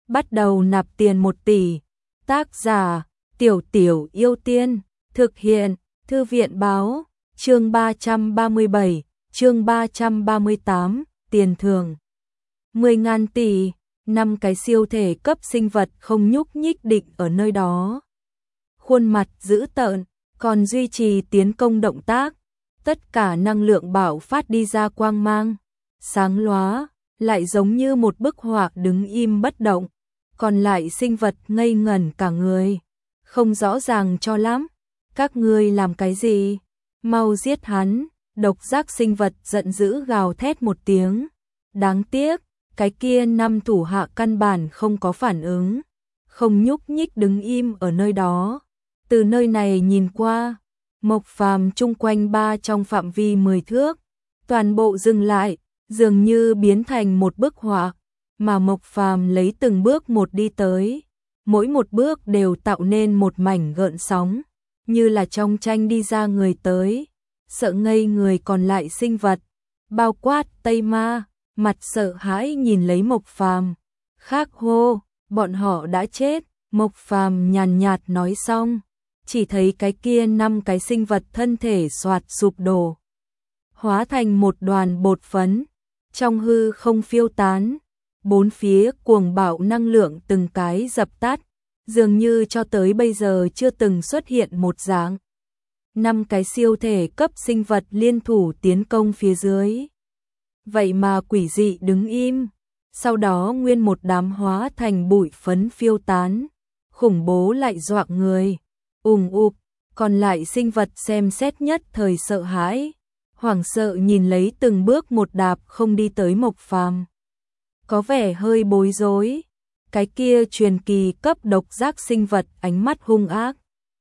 bắt đầu nạp tiền 1 tỷ. Tác giả Tiểu Tiểu Yêu Tiên. Thực hiện Thư viện báo. Chương 337, chương 338, tiền thưởng 10.000 tỷ. 5 cái siêu thể cấp sinh vật không nhúc nhích định ở nơi đó. Khuôn mặt dữ tợn, còn duy trì tiến công động tác. Tất cả năng lượng bạo phát đi ra quang mang, sáng lóa, lại giống như một bức họa đứng im bất động. Còn lại sinh vật ngây ngẩn cả người, không rõ ràng cho lắm. Các ngươi làm cái gì? Mau giết hắn! Độc giác sinh vật giận dữ gào thét một tiếng. Đáng tiếc, cái kia 5 thủ hạ căn bản không có phản ứng, không nhúc nhích đứng im ở nơi đó. Từ nơi này nhìn qua, Mộc Phàm chung quanh trong phạm vi 10 thước, toàn bộ dừng lại, dường như biến thành một bức họa, mà Mộc Phàm lấy từng bước một đi tới, mỗi một bước đều tạo nên một mảnh gợn sóng, như là trong tranh đi ra người tới, sợ ngây người còn lại sinh vật, bao quát Tây Ma, mặt sợ hãi nhìn lấy Mộc Phàm, khác hô, bọn họ đã chết. Mộc Phàm nhàn nhạt nói xong, chỉ thấy cái kia 5 cái sinh vật thân thể xoạt sụp đổ, hóa thành một đoàn bột phấn, trong hư không phiêu tán, bốn phía cuồng bạo năng lượng từng cái dập tắt, dường như cho tới bây giờ chưa từng xuất hiện một dạng. 5 cái siêu thể cấp sinh vật liên thủ tiến công phía dưới. Vậy mà quỷ dị đứng im, sau đó nguyên một đám hóa thành bụi phấn phiêu tán, khủng bố lại dọa người. Ục, còn lại sinh vật xem xét nhất thời sợ hãi, hoảng sợ nhìn lấy từng bước một đạp không đi tới Mộc Phàm. Có vẻ hơi bối rối, cái kia truyền kỳ cấp độc giác sinh vật ánh mắt hung ác.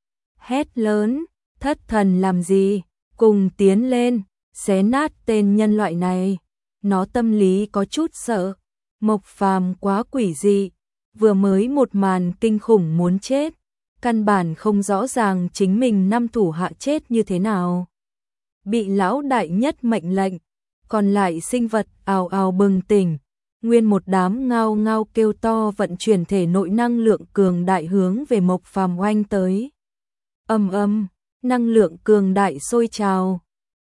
Hét lớn, thất thần làm gì, cùng tiến lên, xé nát tên nhân loại này. Nó tâm lý có chút sợ, Mộc Phàm quá quỷ dị, vừa mới một màn kinh khủng muốn chết, căn bản không rõ ràng chính mình 5 thủ hạ chết như thế nào. Bị lão đại nhất mệnh lệnh, còn lại sinh vật ào ào bừng tỉnh, nguyên một đám ngao ngao kêu to vận chuyển thể nội năng lượng cường đại hướng về Mộc Phàm oanh tới. Năng lượng cường đại sôi trào,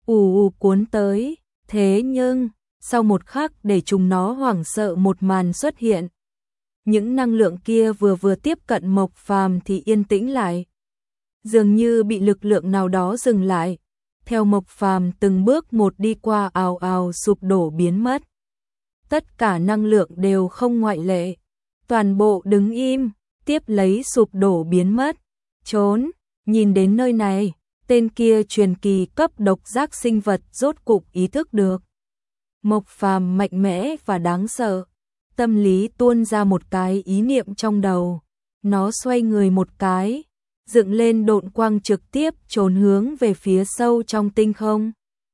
cuốn tới, thế nhưng sau một khắc để chúng nó hoảng sợ một màn xuất hiện. Những năng lượng kia vừa tiếp cận Mộc Phàm thì yên tĩnh lại, dường như bị lực lượng nào đó dừng lại. Theo Mộc Phàm từng bước một đi qua ào ào sụp đổ biến mất. Tất cả năng lượng đều không ngoại lệ, toàn bộ đứng im, tiếp lấy sụp đổ biến mất. Trốn, nhìn đến nơi này, tên kia truyền kỳ cấp độc giác sinh vật rốt cục ý thức được. Mộc Phàm mạnh mẽ và đáng sợ, tâm lý tuôn ra một cái ý niệm trong đầu, nó xoay người một cái, dựng lên độn quang trực tiếp trốn hướng về phía sâu trong tinh không.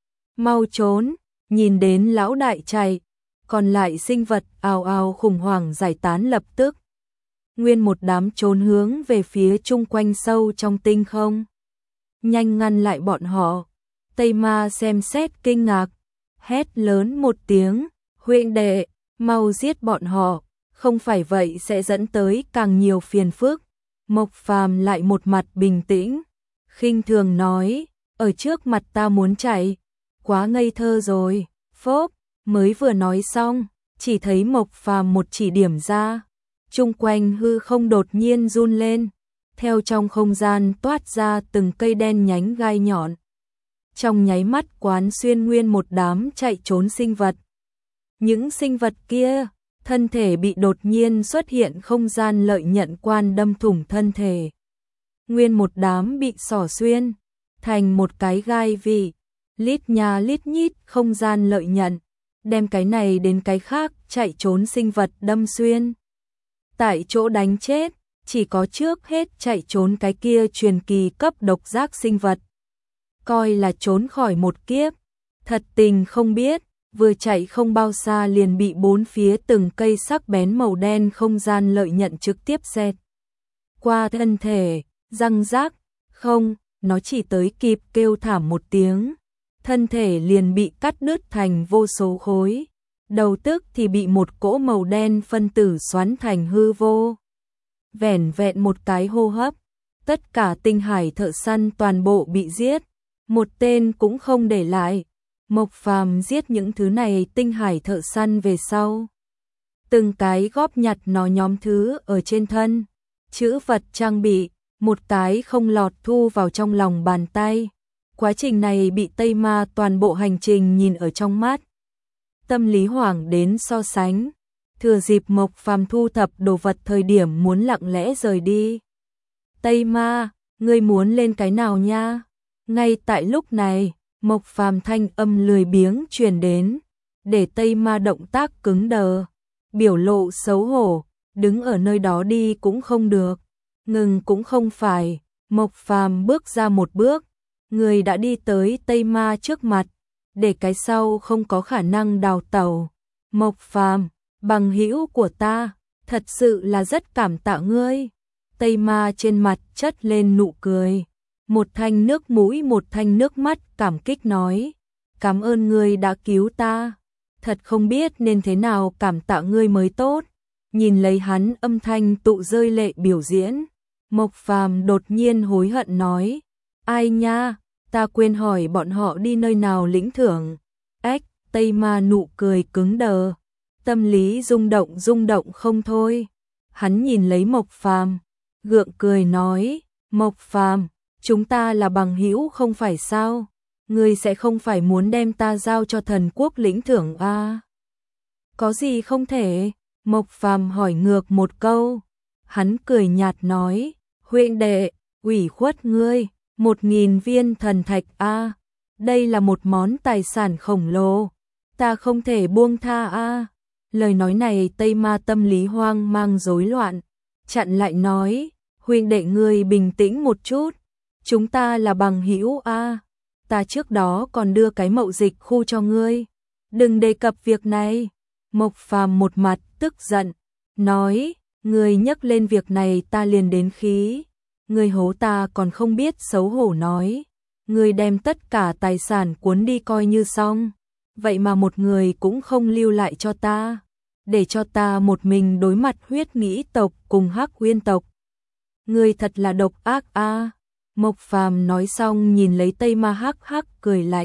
Mau trốn, nhìn đến lão đại chạy, còn lại sinh vật ào ào khủng hoảng giải tán lập tức. Nguyên một đám trốn hướng về phía chung quanh sâu trong tinh không. Nhanh ngăn lại bọn họ. Tây Ma xem xét kinh ngạc, hét lớn một tiếng, huynh đệ, mau giết bọn họ, không phải vậy sẽ dẫn tới càng nhiều phiền phức. Mộc Phàm lại một mặt bình tĩnh, khinh thường nói, ở trước mặt ta muốn chạy, quá ngây thơ rồi. Phốp, mới vừa nói xong, chỉ thấy Mộc Phàm một chỉ điểm ra, chung quanh hư không đột nhiên run lên, theo trong không gian toát ra từng cây đen nhánh gai nhọn. Trong nháy mắt quán xuyên nguyên một đám chạy trốn sinh vật. Những sinh vật kia, thân thể bị đột nhiên xuất hiện không gian lợi nhận quan đâm thủng thân thể. Nguyên một đám bị xỏ xuyên, thành một cái gai vị, lít nha lít nhít không gian lợi nhận, đem cái này đến cái khác chạy trốn sinh vật đâm xuyên. Tại chỗ đánh chết, chỉ có trước hết chạy trốn cái kia truyền kỳ cấp độc giác sinh vật. Coi là trốn khỏi một kiếp, thật tình không biết, vừa chạy không bao xa liền bị bốn phía từng cây sắc bén màu đen không gian lợi nhận trực tiếp xẹt qua thân thể, răng rác, không, nó chỉ tới kịp kêu thảm một tiếng, thân thể liền bị cắt đứt thành vô số khối, đầu tức thì bị một cỗ màu đen phân tử xoắn thành hư vô. Vẻn vẹn một cái hô hấp, tất cả tinh hải thợ săn toàn bộ bị giết, một tên cũng không để lại. Mộc Phàm giết những thứ này tinh hải thợ săn về sau, từng cái góp nhặt nó nhóm thứ ở trên thân, chữ vật trang bị, một cái không lọt thu vào trong lòng bàn tay. Quá trình này bị Tây Ma toàn bộ hành trình nhìn ở trong mắt, tâm lý hoảng đến so sánh. Thừa dịp Mộc Phàm thu thập đồ vật thời điểm muốn lặng lẽ rời đi. Tây Ma, ngươi muốn lên cái nào nha? Ngay tại lúc này, Mộc Phàm thanh âm lười biếng truyền đến, để Tây Ma động tác cứng đờ, biểu lộ xấu hổ, đứng ở nơi đó đi cũng không được, ngừng cũng không phải. Mộc Phàm bước ra một bước, người đã đi tới Tây Ma trước mặt, để cái sau không có khả năng đào tẩu. Mộc Phàm, bằng hữu của ta, thật sự là rất cảm tạ ngươi. Tây Ma trên mặt chất lên nụ cười, một thanh nước mũi một thanh nước mắt cảm kích nói, cảm ơn ngươi đã cứu ta, thật không biết nên thế nào cảm tạ ngươi mới tốt. Nhìn lấy hắn âm thanh tụ rơi lệ biểu diễn, Mộc Phàm đột nhiên hối hận nói, ai nha, ta quên hỏi bọn họ đi nơi nào lĩnh thưởng. Ếch, Tây Ma nụ cười cứng đờ, tâm lý rung động không thôi. Hắn nhìn lấy Mộc Phàm, gượng cười nói, Mộc Phàm, chúng ta là bằng hữu không phải sao? Ngươi sẽ không phải muốn đem ta giao cho thần quốc lĩnh thưởng à? Có gì không thể? Mộc Phàm hỏi ngược một câu. Hắn cười nhạt nói, huynh đệ, ủy khuất ngươi, 1000 viên thần thạch a, đây là một món tài sản khổng lồ, ta không thể buông tha a. Lời nói này Tây Ma tâm lý hoang mang rối loạn, chặn lại nói, huynh đệ ngươi bình tĩnh một chút, chúng ta là bằng hữu a, ta trước đó còn đưa cái mậu dịch khu cho ngươi, đừng đề cập việc này. Mộc Phàm một mặt tức giận, nói, ngươi nhắc lên việc này ta liền đến khí, ngươi hố ta còn không biết xấu hổ nói, ngươi đem tất cả tài sản cuốn đi coi như xong, vậy mà một người cũng không lưu lại cho ta, để cho ta một mình đối mặt huyết nghĩ tộc cùng Hắc Uyên tộc. Ngươi thật là độc ác a. Mộc Phàm nói xong nhìn lấy Tây Ma hắc hắc cười lạnh.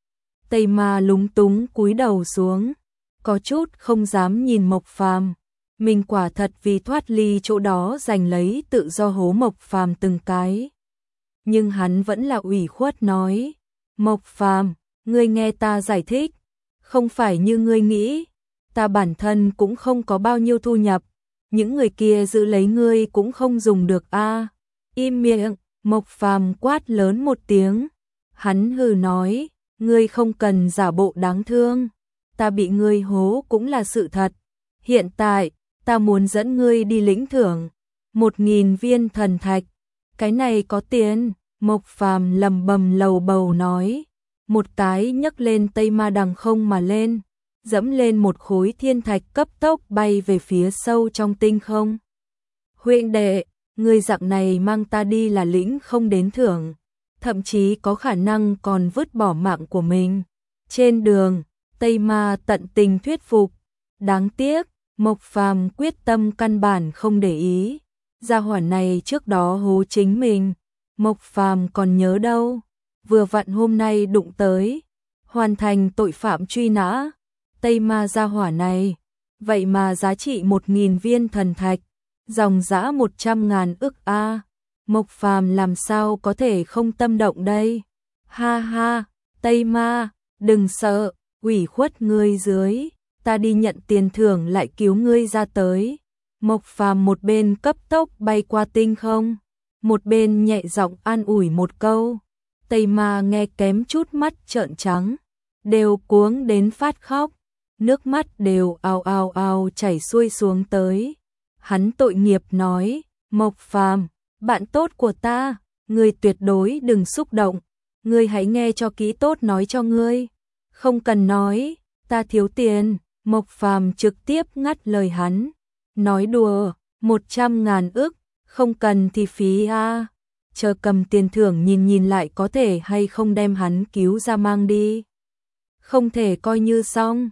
Tây Ma lúng túng cúi đầu xuống, có chút không dám nhìn Mộc Phàm. Mình quả thật vì thoát ly chỗ đó giành lấy tự do hố Mộc Phàm từng cái. Nhưng hắn vẫn là ủy khuất nói, Mộc Phàm, ngươi nghe ta giải thích, không phải như ngươi nghĩ, ta bản thân cũng không có bao nhiêu thu nhập, những người kia giữ lấy ngươi cũng không dùng được a. Im miệng. Mộc Phàm quát lớn một tiếng, hắn hừ nói, ngươi không cần giả bộ đáng thương, ta bị ngươi hố cũng là sự thật, hiện tại, ta muốn dẫn ngươi đi lĩnh thưởng, 1000 viên thần thạch, cái này có tiền. Mộc Phàm lầm bầm lầu bầu nói, một cái nhấc lên Tây Ma đằng không mà lên, dẫm lên một khối thiên thạch cấp tốc bay về phía sâu trong tinh không. Huynh đệ, ngươi dạng này mang ta đi là lĩnh không đến thưởng, thậm chí có khả năng còn vứt bỏ mạng của mình. Trên đường, Tây Ma tận tình thuyết phục, đáng tiếc, Mộc Phàm quyết tâm căn bản không để ý, gia hỏa này trước đó hố chính mình, Mộc Phàm còn nhớ đâu, vừa vặn hôm nay đụng tới, hoàn thành tội phạm truy nã, Tây Ma gia hỏa này, vậy mà giá trị 1000 viên thần thạch, dòng dã 100.000 ức a. Mộc Phàm làm sao có thể không tâm động đây? Ha ha, Tây Ma, đừng sợ, ủy khuất ngươi dưới, ta đi nhận tiền thưởng lại cứu ngươi ra tới. Mộc Phàm một bên cấp tốc bay qua tinh không, một bên nhẹ giọng an ủi một câu. Tây Ma nghe kém chút mắt trợn trắng, đều cuống đến phát khóc, nước mắt đều ào ào ào chảy xuôi xuống tới. Hắn tội nghiệp nói, Mộc Phàm, bạn tốt của ta, ngươi tuyệt đối đừng xúc động, ngươi hãy nghe cho kỹ tốt nói cho ngươi, không cần nói, ta thiếu tiền. Mộc Phàm trực tiếp ngắt lời hắn, nói đùa, 100.000 ức, không cần thì phí a. Chờ cầm tiền thưởng nhìn lại có thể hay không đem hắn cứu ra mang đi. Không thể coi như xong,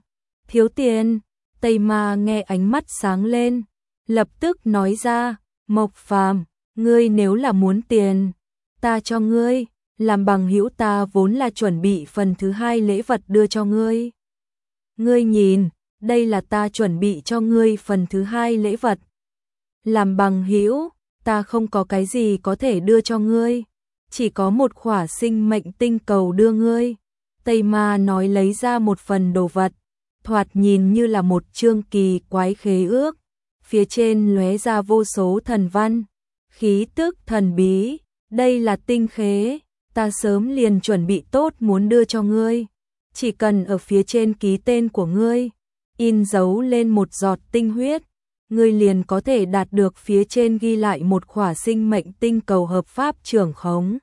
Thiếu tiền. Tây Ma nghe ánh mắt sáng lên, lập tức nói ra, Mộc Phàm, ngươi nếu là muốn tiền, ta cho ngươi, làm bằng hữu ta vốn là chuẩn bị phần thứ hai lễ vật đưa cho ngươi. Ngươi nhìn, đây là ta chuẩn bị cho ngươi phần thứ hai lễ vật. Làm bằng hữu, ta không có cái gì có thể đưa cho ngươi, chỉ có một khỏa sinh mệnh tinh cầu đưa ngươi. Tây Ma nói lấy ra một phần đồ vật, thoạt nhìn như là một chương kỳ quái khế ước, phía trên lóe ra vô số thần văn, khí tức thần bí, đây là tinh khế, ta sớm liền chuẩn bị tốt muốn đưa cho ngươi, chỉ cần ở phía trên ký tên của ngươi, in dấu lên một giọt tinh huyết, ngươi liền có thể đạt được phía trên ghi lại một khỏa sinh mệnh tinh cầu hợp pháp trưởng khống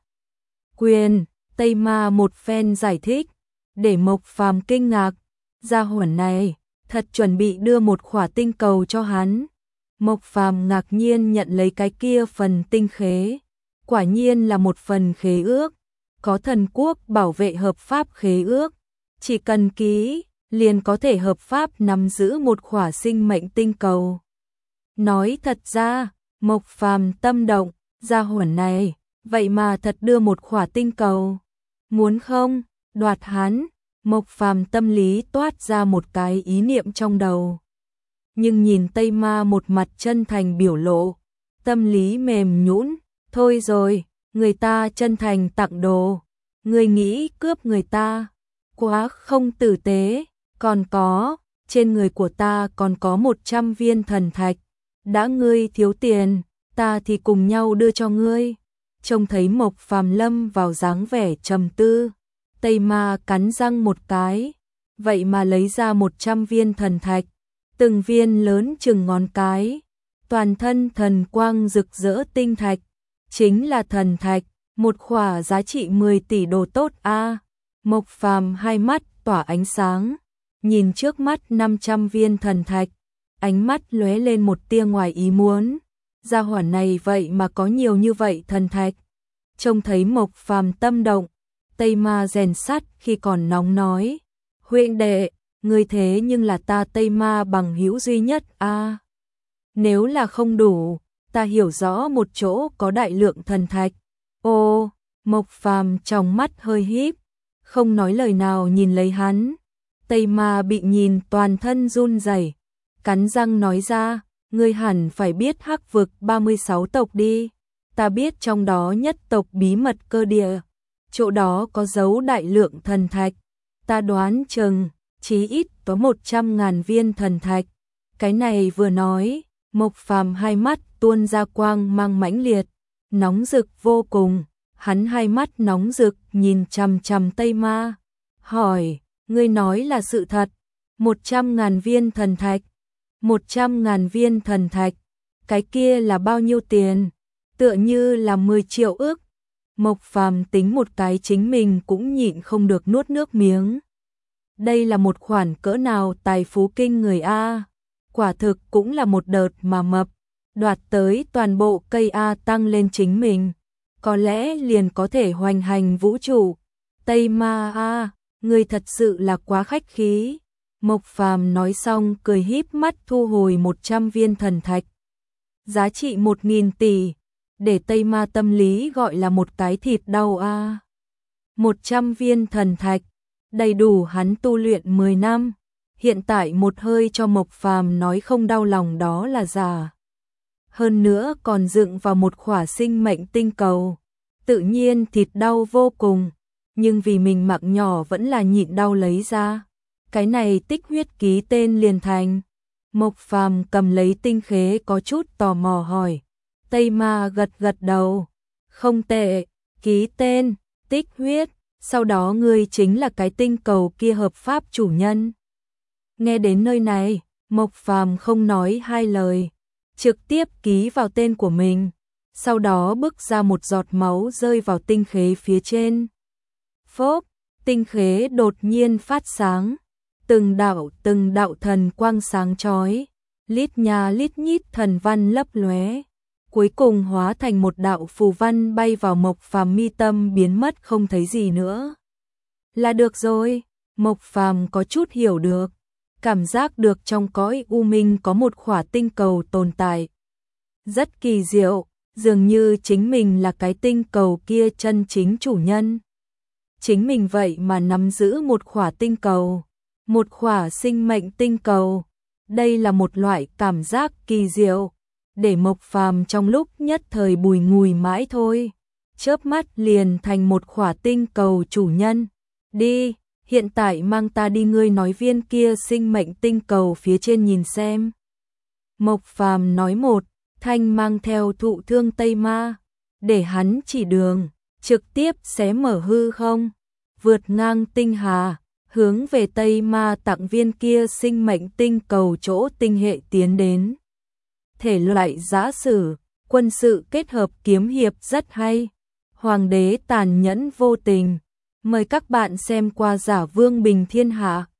quyền. Tây Ma một phen giải thích, để Mộc Phàm kinh ngạc, gia hỏa này thật chuẩn bị đưa một khỏa tinh cầu cho hắn. Mộc Phàm ngạc nhiên nhận lấy cái kia phần tinh khế, quả nhiên là một phần khế ước, có thần quốc bảo vệ hợp pháp khế ước, chỉ cần ký liền có thể hợp pháp nắm giữ một khỏa sinh mệnh tinh cầu. Nói thật ra, Mộc Phàm tâm động, gia hỏa này, vậy mà thật đưa một khỏa tinh cầu. Muốn không, đoạt hắn. Mộc Phàm tâm lý toát ra một cái ý niệm trong đầu. Nhưng nhìn Tây Ma một mặt chân thành biểu lộ, tâm lý mềm nhũn, thôi rồi, người ta chân thành tặng đồ, ngươi nghĩ cướp người ta, quá không tử tế, còn có, trên người của ta còn có 100 viên thần thạch, đã ngươi thiếu tiền, ta thì cùng nhau đưa cho ngươi. Trông thấy Mộc Phàm lâm vào dáng vẻ trầm tư, Tây Ma cắn răng một cái, vậy mà lấy ra 100 viên thần thạch, từng viên lớn chừng ngón cái, toàn thân thần quang rực rỡ tinh thạch, chính là thần thạch, một khỏa giá trị 10 tỷ đồ tốt a. Mộc Phàm hai mắt tỏa ánh sáng, nhìn trước mắt 500 viên thần thạch, ánh mắt lóe lên một tia ngoài ý muốn, gia hỏa này vậy mà có nhiều như vậy thần thạch. Trông thấy Mộc Phàm tâm động, Tây Ma rèn sắt khi còn nóng nói, huynh đệ, ngươi thế nhưng là ta Tây Ma bằng hữu duy nhất a. Nếu là không đủ, ta hiểu rõ một chỗ có đại lượng thần thạch. Ô, Mộc Phàm trong mắt hơi híp, không nói lời nào nhìn lấy hắn. Tây Ma bị nhìn toàn thân run rẩy, cắn răng nói ra, ngươi hẳn phải biết Hắc vực 36 tộc đi, ta biết trong đó nhất tộc bí mật cơ địa, chỗ đó có giấu đại lượng thần thạch, ta đoán chừng chí ít có 100.000 viên thần thạch. Cái này vừa nói, Mộc Phàm hai mắt tuôn ra quang mang mãnh liệt, nóng rực vô cùng, hắn hai mắt nóng rực nhìn chằm chằm Tây Ma, hỏi, ngươi nói là sự thật, 100.000 viên thần thạch, 100.000 viên thần thạch, cái kia là bao nhiêu tiền? Tựa như là 10 triệu ức. Mộc Phàm tính một cái chính mình cũng nhịn không được nuốt nước miếng. Đây là một khoản cỡ nào tài phú kinh người a, quả thực cũng là một đợt mà mập, đoạt tới toàn bộ cây a tăng lên chính mình, có lẽ liền có thể hoành hành vũ trụ. Tây Ma a, ngươi thật sự là quá khách khí. Mộc Phàm nói xong cười híp mắt thu hồi 100 viên thần thạch, giá trị 1.000 tỷ, để Tây Ma tâm lý gọi là một cái thịt đau a. 100 viên thần thạch, đầy đủ hắn tu luyện 10 năm, hiện tại một hơi cho Mộc Phàm nói không đau lòng đó là giả. Hơn nữa còn dựng vào một khỏa sinh mệnh tinh cầu, tự nhiên thịt đau vô cùng, nhưng vì mình mạng nhỏ vẫn là nhịn đau lấy ra. Cái này tích huyết ký tên liền thành. Mộc Phàm cầm lấy tinh khế có chút tò mò hỏi. Tây Ma gật gật đầu. Không tệ, ký tên, tích huyết, sau đó ngươi chính là cái tinh cầu kia hợp pháp chủ nhân. Nghe đến nơi này, Mộc Phàm không nói hai lời, trực tiếp ký vào tên của mình, sau đó bức ra một giọt máu rơi vào tinh khế phía trên. Phốp, tinh khế đột nhiên phát sáng, từng đạo thần quang sáng chói, lít nha lít nhít thần văn lấp lóe, cuối cùng hóa thành một đạo phù văn bay vào Mộc Phàm mi tâm biến mất không thấy gì nữa. Là được rồi, Mộc Phàm có chút hiểu được, cảm giác được trong cõi u minh có một khỏa tinh cầu tồn tại. Rất kỳ diệu, dường như chính mình là cái tinh cầu kia chân chính chủ nhân. Chính mình vậy mà nắm giữ một khỏa tinh cầu, một khỏa sinh mệnh tinh cầu. Đây là một loại cảm giác kỳ diệu, để Mộc Phàm trong lúc nhất thời bùi ngùi mãi thôi. Chớp mắt liền thành một khỏa tinh cầu chủ nhân. Đi, hiện tại mang ta đi, ngươi nói viên kia sinh mệnh tinh cầu phía trên nhìn xem. Mộc Phàm nói một thanh mang theo thụ thương Tây Ma, để hắn chỉ đường, trực tiếp xé mở hư không, vượt ngang tinh hà, hướng về Tây Ma tặng viên kia sinh mệnh tinh cầu chỗ tinh hệ tiến đến. Thể loại giã sử, quân sự kết hợp kiếm hiệp rất hay. Hoàng đế tàn nhẫn vô tình. Mời các bạn xem qua Giả Vương Bình Thiên Hạ.